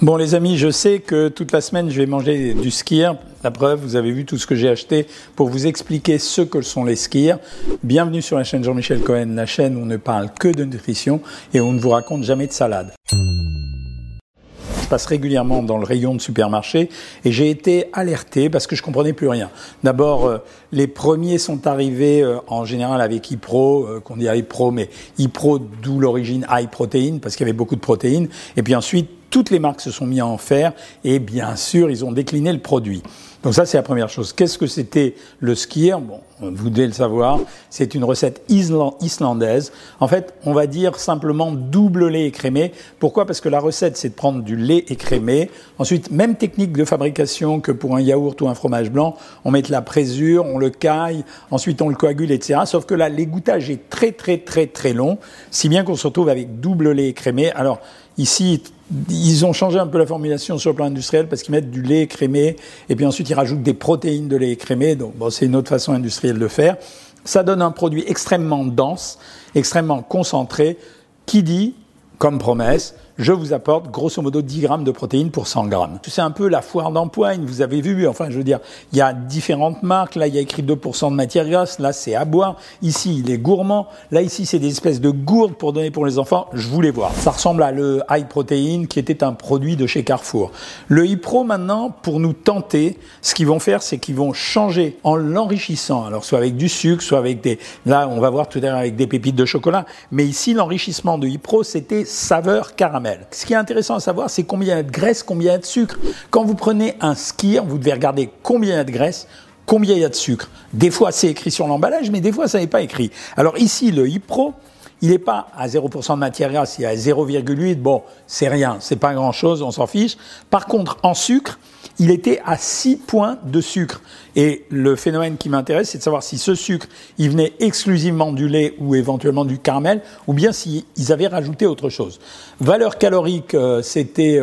Bon les amis, je sais que toute la semaine je vais manger du skyr. La preuve, vous avez vu tout ce que j'ai acheté pour vous expliquer ce que sont les skyrs. Bienvenue sur la chaîne Jean-Michel Cohen, la chaîne où on ne parle que de nutrition et où on ne vous raconte jamais de salade. Je passe régulièrement dans le rayon de supermarché et j'ai été alerté parce que je comprenais plus rien. D'abord, les premiers sont arrivés en général avec Hypro, qu'on dit Hypro, mais Hypro d'où l'origine high protein parce qu'il y avait beaucoup de protéines. Et puis ensuite, toutes les marques se sont mises à en faire et bien sûr, ils ont décliné le produit. Donc ça, c'est la première chose. Qu'est-ce que c'était le skyr? Bon, vous devez le savoir. C'est une recette islandaise. En fait, on va dire simplement double lait écrémé. Pourquoi? Parce que la recette, c'est de prendre du lait écrémé. Ensuite, même technique de fabrication que pour un yaourt ou un fromage blanc. On met de la présure, on le caille, ensuite on le coagule, etc. Sauf que là, l'égouttage est très long, si bien qu'on se retrouve avec double lait écrémé. Alors, ici, ils ont changé un peu la formulation sur le plan industriel parce qu'ils mettent du lait écrémé et puis ensuite ils rajoutent des protéines de lait écrémé. Donc bon, c'est une autre façon industrielle de faire. Ça donne un produit extrêmement dense, extrêmement concentré qui dit, comme promesse, je vous apporte grosso modo 10 grammes de protéines pour 100 grammes. C'est un peu la foire d'empoigne, vous avez vu, enfin je veux dire, il y a différentes marques, là il y a écrit 2% de matière grasse, là c'est à boire, ici il est gourmand, là ici c'est des espèces de gourdes pour donner pour les enfants, je voulais voir. Ça ressemble à le high protein qui était un produit de chez Carrefour. Le Hypro maintenant, pour nous tenter, ce qu'ils vont faire c'est qu'ils vont changer en l'enrichissant, alors soit avec du sucre, soit avec des, là on va voir tout à l'heure avec des pépites de chocolat, mais ici l'enrichissement de Hypro c'était saveur caramel. Ce qui est intéressant à savoir, c'est combien il y a de graisse, combien il y a de sucre. Quand vous prenez un skyr, vous devez regarder combien il y a de graisse, combien il y a de sucre. Des fois, c'est écrit sur l'emballage, mais des fois, ça n'est pas écrit. Alors ici, le Hypro, il n'est pas à 0% de matière grasse, il est à 0,8. Bon, c'est rien, c'est pas grand-chose, on s'en fiche. Par contre, en sucre, il était à 6 points de sucre. Et le phénomène qui m'intéresse, c'est de savoir si ce sucre, il venait exclusivement du lait ou éventuellement du caramel, ou bien s'ils avaient rajouté autre chose. Valeur calorique, c'était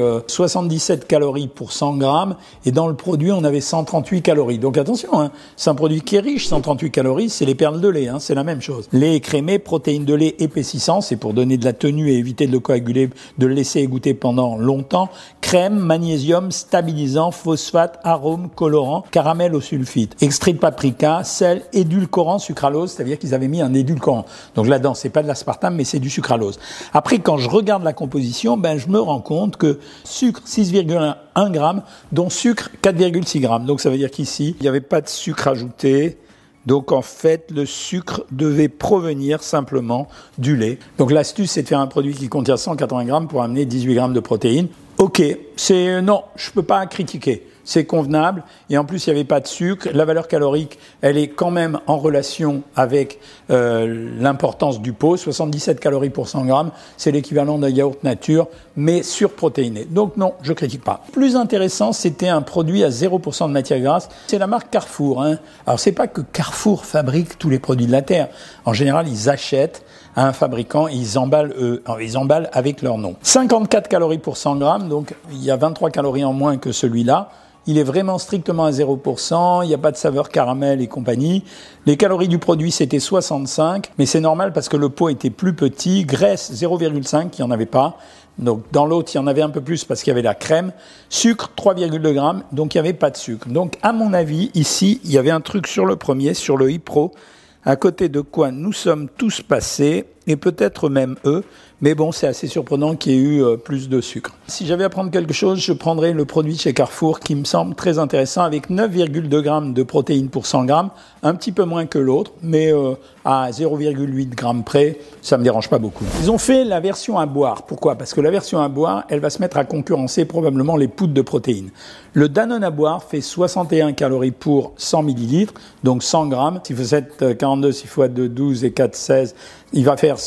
77 calories pour 100 grammes, et dans le produit, on avait 138 calories. Donc attention, hein, c'est un produit qui est riche, 138 calories, c'est les perles de lait, hein, c'est la même chose. Lait écrémé, protéines de lait épaississant, c'est pour donner de la tenue et éviter de le coaguler, de le laisser égoutter pendant longtemps. Crème, magnésium, stabilisant, phosphate, arôme, colorant, caramel au sulfite, extrait de paprika, sel, édulcorant, sucralose, c'est-à-dire qu'ils avaient mis un édulcorant. Donc là-dedans, c'est pas de l'aspartame, mais c'est du sucralose. Après, quand je regarde la composition, je me rends compte que sucre 6,1 grammes, dont sucre 4,6 grammes. Donc ça veut dire qu'ici, il n'y avait pas de sucre ajouté. Donc en fait, le sucre devait provenir simplement du lait. Donc l'astuce, c'est de faire un produit qui contient 180 grammes pour amener 18 grammes de protéines. Ok, non, je peux pas critiquer. C'est convenable et en plus il n'y avait pas de sucre. La valeur calorique, elle est quand même en relation avec l'importance du pot. 77 calories pour 100 grammes, c'est l'équivalent d'un yaourt nature, mais surprotéiné. Donc non, je critique pas. Plus intéressant, c'était un produit à 0% de matière grasse. C'est la marque Carrefour. Hein. Alors c'est pas que Carrefour fabrique tous les produits de la terre. En général, ils achètent à un fabricant et ils emballent avec leur nom. 54 calories pour 100 grammes, donc il y a 23 calories en moins que celui-là. Il est vraiment strictement à 0%, il n'y a pas de saveur caramel et compagnie. Les calories du produit, c'était 65, mais c'est normal parce que le pot était plus petit. Graisse, 0,5, il n'y en avait pas. Donc dans l'autre, il y en avait un peu plus parce qu'il y avait la crème. Sucre, 3,2 grammes, donc il n'y avait pas de sucre. Donc à mon avis, ici, il y avait un truc sur le premier, sur le Hypro, à côté de quoi nous sommes tous passés, et peut-être même eux, mais bon, c'est assez surprenant qu'il y ait eu plus de sucre. Si j'avais à prendre quelque chose, je prendrais le produit de chez Carrefour qui me semble très intéressant, avec 9,2 grammes de protéines pour 100 grammes, un petit peu moins que l'autre, mais à 0,8 grammes près, ça me dérange pas beaucoup. Ils ont fait la version à boire. Pourquoi? Parce que la version à boire, elle va se mettre à concurrencer probablement les poudres de protéines. Le Danone à boire fait 61 calories pour 100 millilitres, donc 100 grammes. Si vous êtes 42, 6 fois 2, 12 et 4, 16, il va faire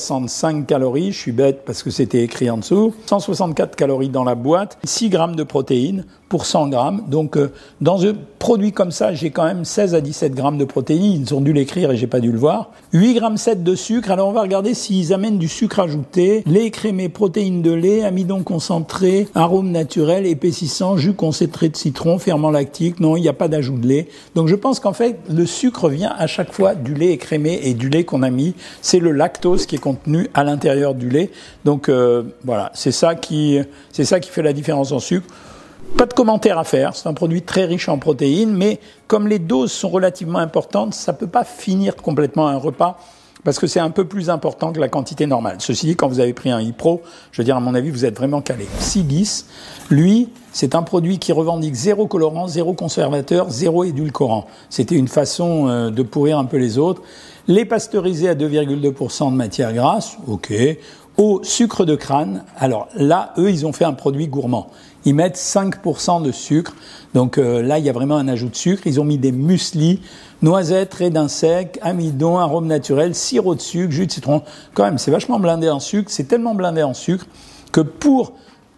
165 calories. Je suis bête parce que c'était écrit en dessous. 164 calories dans la boîte, 6 grammes de protéines pour 100 grammes. Donc, dans un produit comme ça, j'ai quand même 16 à 17 grammes de protéines. Ils ont dû l'écrire et j'ai pas dû le voir. 8 grammes 7 de sucre. Alors, on va regarder s'ils amènent du sucre ajouté, lait écrémé, protéines de lait, amidon concentré, arôme naturel, épaississant, jus concentré de citron, ferment lactique. Non, il n'y a pas d'ajout de lait. Donc, je pense qu'en fait, le sucre vient à chaque fois du lait écrémé et du lait qu'on a mis. c'est le lactose qui est contenu à l'intérieur du lait. Donc voilà, c'est ça qui fait la différence en sucre. Pas de commentaire à faire, c'est un produit très riche en protéines, mais comme les doses sont relativement importantes, ça ne peut pas finir complètement un repas, parce que c'est un peu plus important que la quantité normale. Ceci dit, quand vous avez pris un Hypro, je veux dire, à mon avis, vous êtes vraiment calé. Sibis, lui, c'est un produit qui revendique 0 colorant, 0 conservateur, 0 édulcorant. C'était une façon de pourrir un peu les autres. Les pasteurisés à 2,2% de matière grasse, ok. Au sucre de crâne, alors là, eux, ils ont fait un produit gourmand. Ils mettent 5% de sucre, donc là, il y a vraiment un ajout de sucre. Ils ont mis des mueslis, noisettes, raisins secs, amidon, arôme naturel, sirop de sucre, jus de citron. Quand même, c'est vachement blindé en sucre. C'est tellement blindé en sucre que pour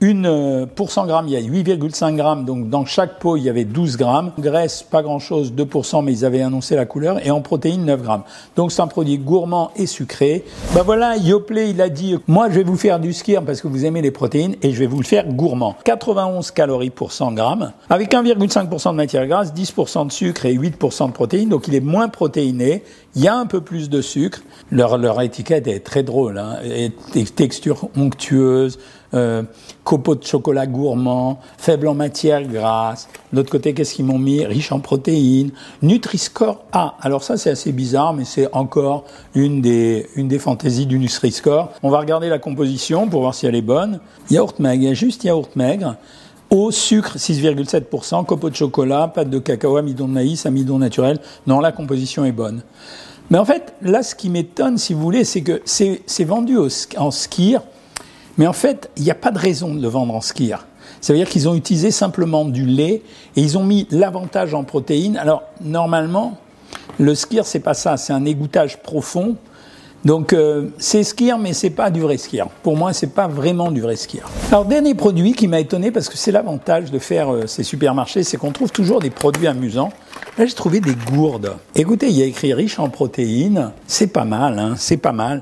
100 grammes, il y a 8,5 grammes, donc dans chaque pot, il y avait 12 grammes. Graisse, pas grand-chose, 2%, mais ils avaient annoncé la couleur. Et en protéines, 9 grammes. Donc c'est un produit gourmand et sucré. Ben voilà, Yoplait, il a dit, moi je vais vous faire du skyr parce que vous aimez les protéines et je vais vous le faire gourmand. 91 calories pour 100 grammes, avec 1,5% de matière grasse, 10% de sucre et 8% de protéines. Donc il est moins protéiné. Il y a un peu plus de sucre. Leur étiquette est très drôle, hein. Et texture onctueuse, copeaux de chocolat gourmand, faible en matière grasse. De l'autre côté, qu'est-ce qu'ils m'ont mis? Riche en protéines. Nutri-Score A. Alors ça, c'est assez bizarre, mais c'est encore une des fantaisies du Nutri-Score. On va regarder la composition pour voir si elle est bonne. Yaourt maigre, il y a juste yaourt maigre. Eau, sucre, 6,7%, copeaux de chocolat, pâte de cacao, amidon de maïs, amidon naturel. Non, la composition est bonne. Mais en fait, là, ce qui m'étonne, si vous voulez, c'est que c'est vendu en skyr, mais en fait, il n'y a pas de raison de le vendre en skyr. Ça veut dire qu'ils ont utilisé simplement du lait et ils ont mis l'avantage en protéines. Alors, normalement, le skyr, c'est pas ça, c'est un égouttage profond. Donc, c'est skyr, mais c'est pas du vrai skyr. Pour moi, c'est pas vraiment du vrai skyr. Alors, dernier produit qui m'a étonné, parce que c'est l'avantage de faire ces supermarchés, c'est qu'on trouve toujours des produits amusants. Là, j'ai trouvé des gourdes. Écoutez, il y a écrit riche en protéines. C'est pas mal, hein, c'est pas mal.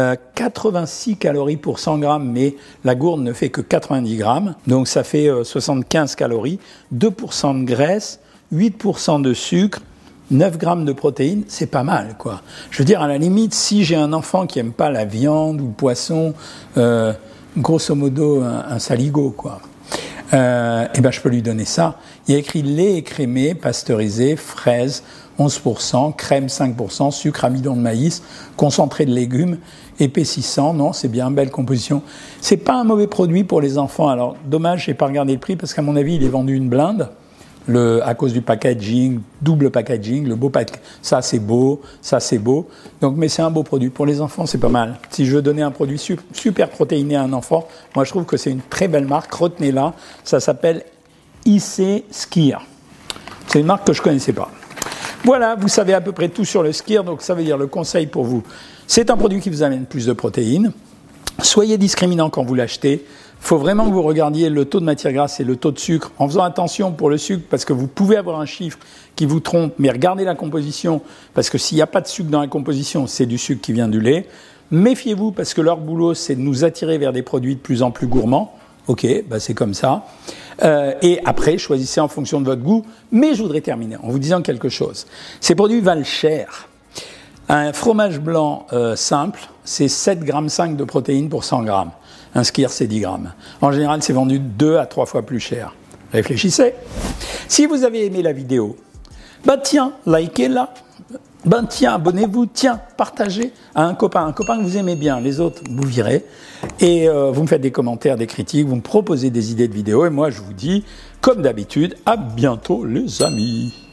86 calories pour 100 grammes, mais la gourde ne fait que 90 grammes. Donc, ça fait 75 calories. 2% de graisse, 8% de sucre. 9 grammes de protéines, c'est pas mal, quoi. Je veux dire, à la limite, si j'ai un enfant qui aime pas la viande ou le poisson, grosso modo, un saligo, quoi. Eh ben, je peux lui donner ça. Il y a écrit lait écrémé, pasteurisé, fraises, 11%, crème 5%, sucre, amidon de maïs, concentré de légumes, épaississant. Non, c'est bien, belle composition. C'est pas un mauvais produit pour les enfants. Alors, dommage, j'ai pas regardé le prix parce qu'à mon avis, il est vendu une blinde. À cause du packaging, double packaging, le beau ça c'est beau, ça c'est beau. Donc, mais c'est un beau produit. Pour les enfants, c'est pas mal. Si je veux donner un produit super protéiné à un enfant, moi je trouve que c'est une très belle marque. Retenez-la. Ça s'appelle IC Skyr. C'est une marque que je connaissais pas. Voilà, vous savez à peu près tout sur le skyr. Donc, ça veut dire le conseil pour vous. C'est un produit qui vous amène plus de protéines. Soyez discriminant quand vous l'achetez. Il faut vraiment que vous regardiez le taux de matière grasse et le taux de sucre, en faisant attention pour le sucre, parce que vous pouvez avoir un chiffre qui vous trompe, mais regardez la composition, parce que s'il n'y a pas de sucre dans la composition, c'est du sucre qui vient du lait. Méfiez-vous, parce que leur boulot, c'est de nous attirer vers des produits de plus en plus gourmands. Ok, bah c'est comme ça. Et après, choisissez en fonction de votre goût. Mais je voudrais terminer en vous disant quelque chose. Ces produits valent cher. Un fromage blanc simple, c'est 7,5 grammes de protéines pour 100 grammes. Un skyr, c'est 10 grammes. En général, c'est vendu 2 à 3 fois plus cher. Réfléchissez. Si vous avez aimé la vidéo, bah tiens, likez-la. Ben tiens, abonnez-vous, tiens, partagez à un copain que vous aimez bien, les autres, vous virez. Et vous me faites des commentaires, des critiques, vous me proposez des idées de vidéos. Et moi, je vous dis, comme d'habitude, à bientôt les amis.